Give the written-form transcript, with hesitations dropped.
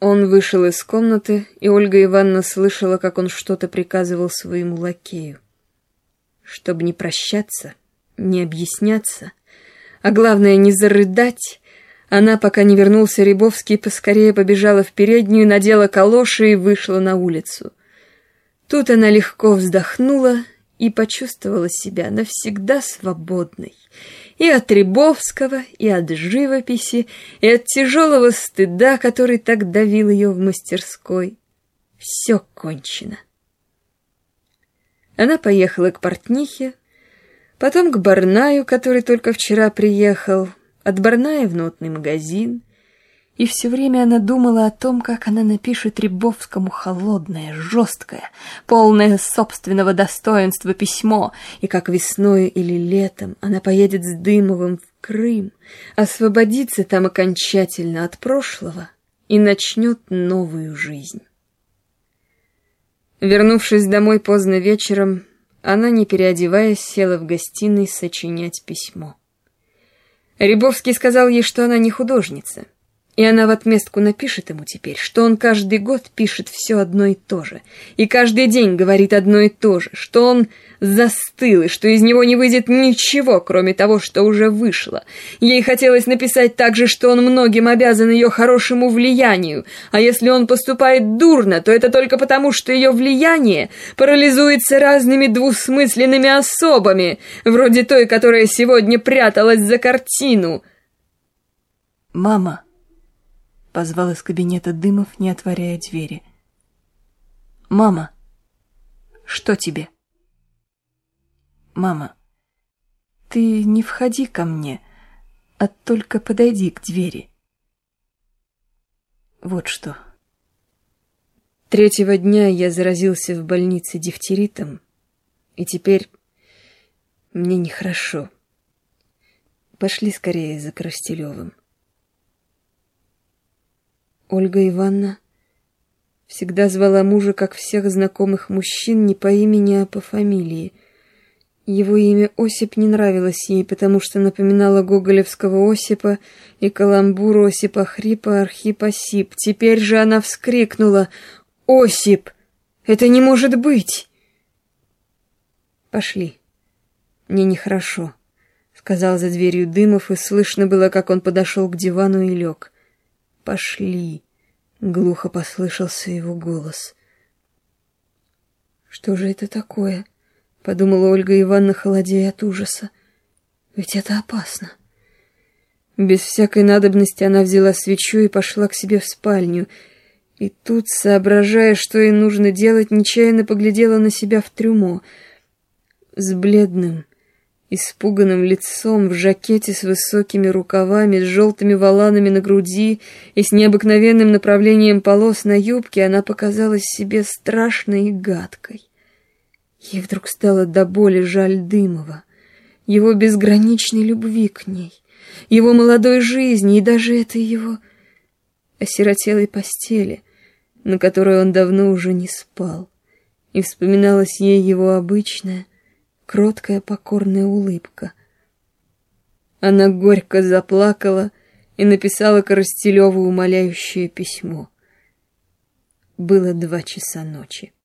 Он вышел из комнаты, и Ольга Ивановна слышала, как он что-то приказывал своему лакею. Чтобы не прощаться, не объясняться, а главное, не зарыдать, она, пока не вернулся Рябовский, поскорее побежала в переднюю, надела калоши и вышла на улицу. Тут она легко вздохнула и почувствовала себя навсегда свободной. И от Рябовского, и от живописи, и от тяжелого стыда, который так давил ее в мастерской. Все кончено. Она поехала к портнихе, потом к Барнаю, который только вчера приехал, от Барная в нотный магазин, и все время она думала о том, как она напишет Рябовскому холодное, жесткое, полное собственного достоинства письмо, и как весной или летом она поедет с Дымовым в Крым, освободится там окончательно от прошлого и начнет новую жизнь. Вернувшись домой поздно вечером, она, не переодеваясь, села в гостиной сочинять письмо. Рябовский сказал ей, что она не художница, и она в отместку напишет ему теперь, что он каждый год пишет все одно и то же, и каждый день говорит одно и то же, что он застыл, и что из него не выйдет ничего, кроме того, что уже вышло. Ей хотелось написать также, что он многим обязан ее хорошему влиянию, а если он поступает дурно, то это только потому, что ее влияние парализуется разными двусмысленными особами, вроде той, которая сегодня пряталась за картину. «Мама!» — позвал из кабинета Дымов, не отворяя двери. «Мама, что тебе?» «Мама, ты не входи ко мне, а только подойди к двери. Вот что. 3-го дня я заразился в больнице дифтеритом, и теперь мне нехорошо. Пошли скорее за Коростелевым». Ольга Ивановна всегда звала мужа, как всех знакомых мужчин, не по имени, а по фамилии. Его имя Осип не нравилось ей, потому что напоминало гоголевского Осипа и каламбур Осипа Хрипа Архип Осип. Теперь же она вскрикнула: «Осип! Это не может быть!» «Пошли, мне нехорошо», — сказал за дверью Дымов, и слышно было, как он подошел к дивану и лег. «Пошли», — глухо послышался его голос. «Что же это такое?» — подумала Ольга Ивановна, холодея от ужаса. «Ведь это опасно». Без всякой надобности она взяла свечу и пошла к себе в спальню. И тут, соображая, что ей нужно делать, нечаянно поглядела на себя в трюмо. С бледным, испуганным лицом, в жакете с высокими рукавами, с желтыми воланами на груди и с необыкновенным направлением полос на юбке, она показалась себе страшной и гадкой. Ей вдруг стало до боли жаль Дымова, его безграничной любви к ней, его молодой жизни и даже этой его осиротелой постели, на которой он давно уже не спал, и вспоминалась ей его обычная, кроткая покорная улыбка. Она горько заплакала и написала Коростелеву умоляющее письмо. Было 2 часа ночи.